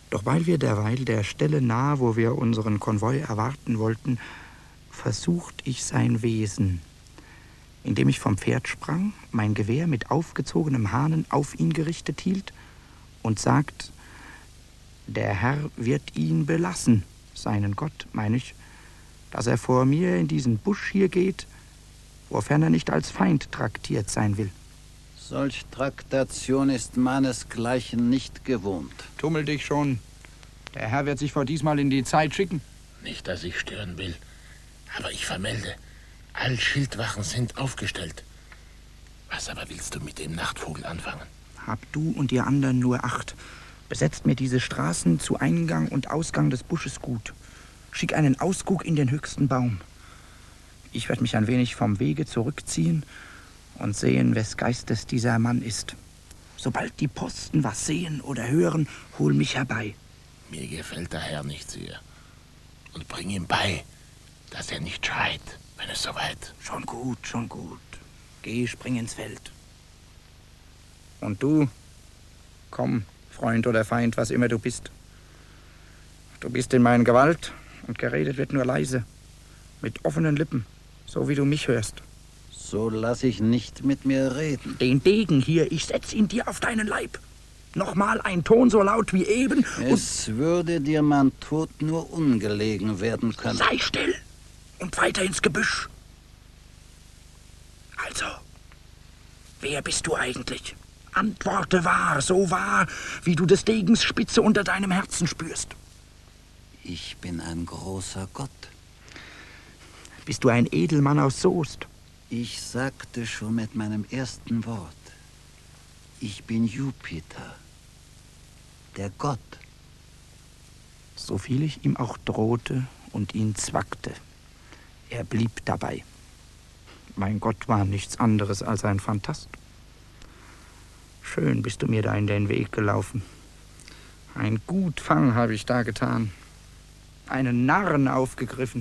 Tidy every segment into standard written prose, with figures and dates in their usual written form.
Doch weil wir derweil der Stelle nah, wo wir unseren Konvoi erwarten wollten, versucht ich sein Wesen, indem ich vom Pferd sprang, mein Gewehr mit aufgezogenem Hahnen auf ihn gerichtet hielt und sagt, der Herr wird ihn belassen, seinen Gott, meine ich, dass er vor mir in diesen Busch hier geht, wofern er nicht als Feind traktiert sein will. Solch Traktation ist meinesgleichen nicht gewohnt. Tummel dich schon. Der Herr wird sich vor diesmal in die Zeit schicken. Nicht, dass ich stören will, aber ich vermelde, all Schildwachen sind aufgestellt. Was aber willst du mit dem Nachtvogel anfangen? Hab du und ihr anderen nur Acht. Besetzt mir diese Straßen zu Eingang und Ausgang des Busches gut. Schick einen Ausguck in den höchsten Baum. Ich werde mich ein wenig vom Wege zurückziehen und sehen, wes Geistes dieser Mann ist. Sobald die Posten was sehen oder hören, hol mich herbei. Mir gefällt der Herr nicht sehr. Und bring ihm bei, dass er nicht schreit, wenn es soweit. Schon gut, schon gut. Geh, spring ins Feld. Und du, komm, Freund oder Feind, was immer du bist. Du bist in meiner Gewalt und geredet wird nur leise, mit offenen Lippen, so wie du mich hörst. So lass ich nicht mit mir reden. Den Degen hier, ich setz ihn dir auf deinen Leib. Nochmal ein Ton so laut wie eben. Es würde dir mein Tod nur ungelegen werden können. Sei still und weiter ins Gebüsch. Also, wer bist du eigentlich? Antworte wahr, so wahr, wie du des Degens Spitze unter deinem Herzen spürst. Ich bin ein großer Gott. Bist du ein Edelmann aus Soest? Ich sagte schon mit meinem ersten Wort, ich bin Jupiter, der Gott. So viel ich ihm auch drohte und ihn zwackte, er blieb dabei. Mein Gott war nichts anderes als ein Phantast. Schön bist du mir da in den Weg gelaufen. Ein gut Fang habe ich da getan. Einen Narren aufgegriffen.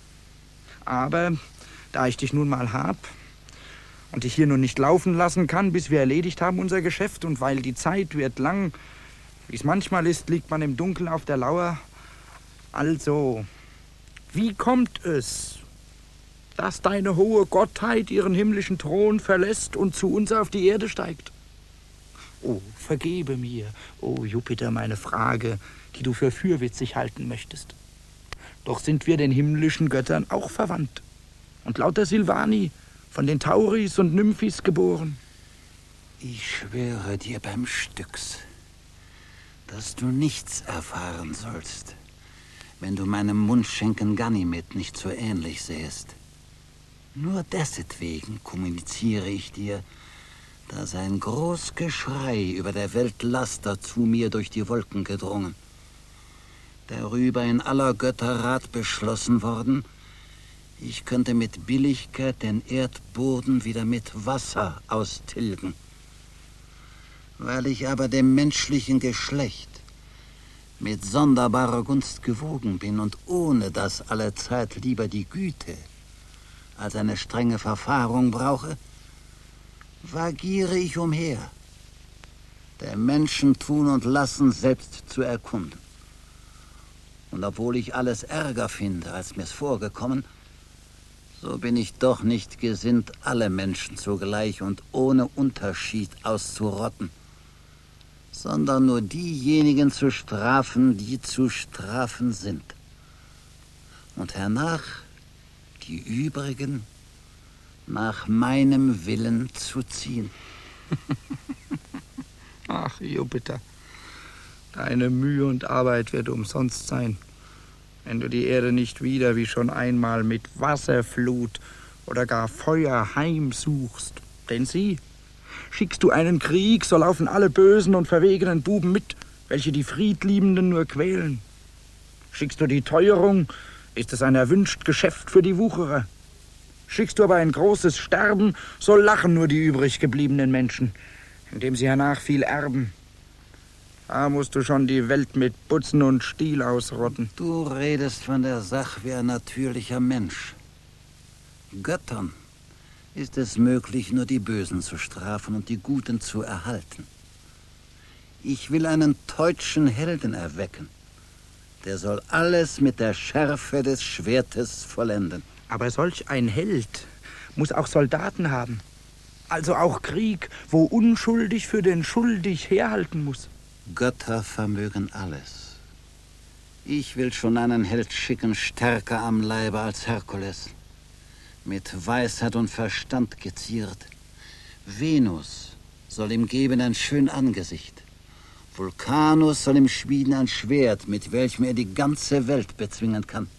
Aber da ich dich nun mal hab und dich hier nun nicht laufen lassen kann, bis wir erledigt haben unser Geschäft, und weil die Zeit wird lang, wie es manchmal ist, liegt man im Dunkeln auf der Lauer. Also, wie kommt es, dass deine hohe Gottheit ihren himmlischen Thron verlässt und zu uns auf die Erde steigt? Oh, vergebe mir, oh Jupiter, meine Frage, die du für fürwitzig halten möchtest. Doch sind wir den himmlischen Göttern auch verwandt und lauter Silvani, von den Tauris und Nymphis geboren. Ich schwöre dir beim Styx, dass du nichts erfahren sollst, wenn du meinem Mundschenken Ganymed nicht so ähnlich sähest. Nur dessetwegen kommuniziere ich dir, dass ein groß Geschrei über der Welt Laster zu mir durch die Wolken gedrungen, darüber in aller Götterrat beschlossen worden, ich könnte mit Billigkeit den Erdboden wieder mit Wasser austilgen. Weil ich aber dem menschlichen Geschlecht mit sonderbarer Gunst gewogen bin und ohne das allezeit lieber die Güte als eine strenge Verfahrung brauche, vagiere ich umher, der Menschen tun und lassen selbst zu erkunden. Und obwohl ich alles ärger finde, als mir's vorgekommen, so bin ich doch nicht gesinnt, alle Menschen zugleich und ohne Unterschied auszurotten, sondern nur diejenigen zu strafen, die zu strafen sind. Und hernach die übrigen nach meinem Willen zu ziehen. Ach, Jupiter, deine Mühe und Arbeit wird umsonst sein, wenn du die Erde nicht wieder wie schon einmal mit Wasserflut oder gar Feuer heimsuchst. Denn sieh, schickst du einen Krieg, so laufen alle bösen und verwegenen Buben mit, welche die Friedliebenden nur quälen. Schickst du die Teuerung, ist es ein erwünscht Geschäft für die Wucherer. Schickst du aber ein großes Sterben, so lachen nur die übrig gebliebenen Menschen, indem sie hernach viel erben. Da musst du schon die Welt mit Putzen und Stiel ausrotten. Du redest von der Sache wie ein natürlicher Mensch. Göttern ist es möglich, nur die Bösen zu strafen und die Guten zu erhalten. Ich will einen deutschen Helden erwecken. Der soll alles mit der Schärfe des Schwertes vollenden. Aber solch ein Held muss auch Soldaten haben. Also auch Krieg, wo unschuldig für den schuldig herhalten muss. Götter vermögen alles. Ich will schon einen Held schicken, stärker am Leibe als Herkules. Mit Weisheit und Verstand geziert. Venus soll ihm geben ein schön Angesicht. Vulcanus soll ihm schmieden ein Schwert, mit welchem er die ganze Welt bezwingen kann.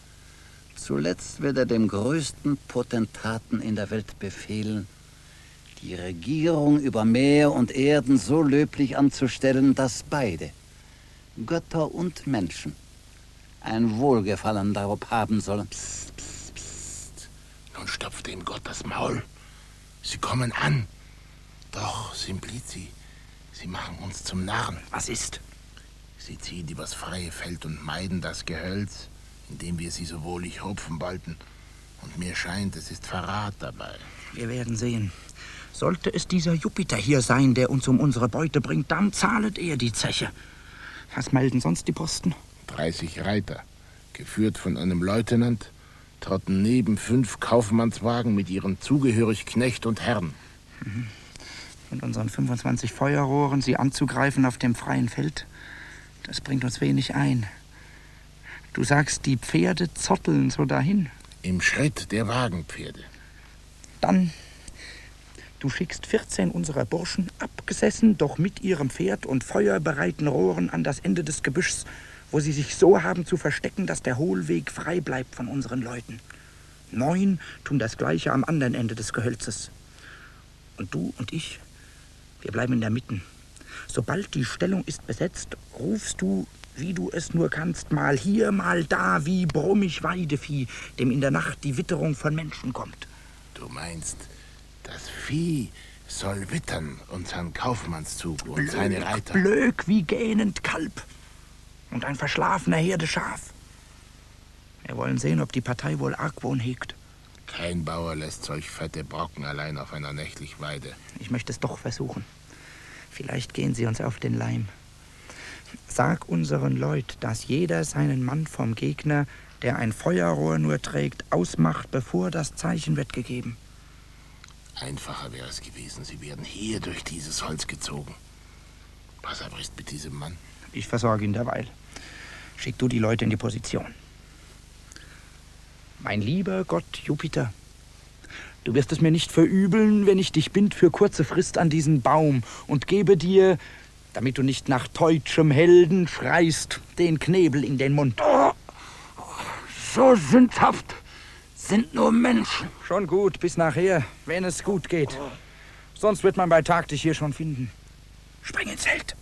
Zuletzt wird er dem größten Potentaten in der Welt befehlen, die Regierung über Meer und Erden so löblich anzustellen, dass beide, Götter und Menschen, ein Wohlgefallen darauf haben sollen. Psst, psst, psst. Nun stopft dem Gott das Maul. Sie kommen an. Doch, Simplici, sie machen uns zum Narren. Was ist? Sie ziehen übers freie Feld und meiden das Gehölz, in dem wir sie so wohlig hopfen wollten. Und mir scheint, es ist Verrat dabei. Wir werden sehen. Sollte es dieser Jupiter hier sein, der uns um unsere Beute bringt, dann zahlet er die Zeche. Was melden sonst die Posten? 30 Reiter, geführt von einem Leutnant, trotten neben 5 Kaufmannswagen mit ihren zugehörig Knecht und Herren. Mit unseren 25 Feuerrohren sie anzugreifen auf dem freien Feld, das bringt uns wenig ein. Du sagst, die Pferde zotteln so dahin. Im Schritt der Wagenpferde. Dann, du schickst 14 unserer Burschen, abgesessen, doch mit ihrem Pferd und feuerbereiten Rohren an das Ende des Gebüschs, wo sie sich so haben zu verstecken, dass der Hohlweg frei bleibt von unseren Leuten. 9 tun das Gleiche am anderen Ende des Gehölzes. Und du und ich, wir bleiben in der Mitte. Sobald die Stellung ist besetzt, rufst du, wie du es nur kannst, mal hier, mal da, wie brummig Weidevieh, dem in der Nacht die Witterung von Menschen kommt. Du meinst, das Vieh soll wittern, unseren Kaufmannszug und seine Reiter. Blöck wie gähnend Kalb und ein verschlafener Herde Schaf. Wir wollen sehen, ob die Partei wohl Argwohn hegt. Kein Bauer lässt solch fette Brocken allein auf einer nächtlichen Weide. Ich möchte es doch versuchen. Vielleicht gehen sie uns auf den Leim. Sag unseren Leut, dass jeder seinen Mann vom Gegner, der ein Feuerrohr nur trägt, ausmacht, bevor das Zeichen wird gegeben. Einfacher wäre es gewesen, sie werden hier durch dieses Holz gezogen. Was aber ist mit diesem Mann? Ich versorge ihn derweil. Schick du die Leute in die Position. Mein lieber Gott Jupiter, du wirst es mir nicht verübeln, wenn ich dich bind für kurze Frist an diesen Baum und gebe dir, damit du nicht nach deutschem Helden schreist, den Knebel in den Mund. Oh, so sündhaft sind nur Menschen. Schon gut, bis nachher, wenn es gut geht. Sonst wird man bei Tag dich hier schon finden. Spring ins Feld.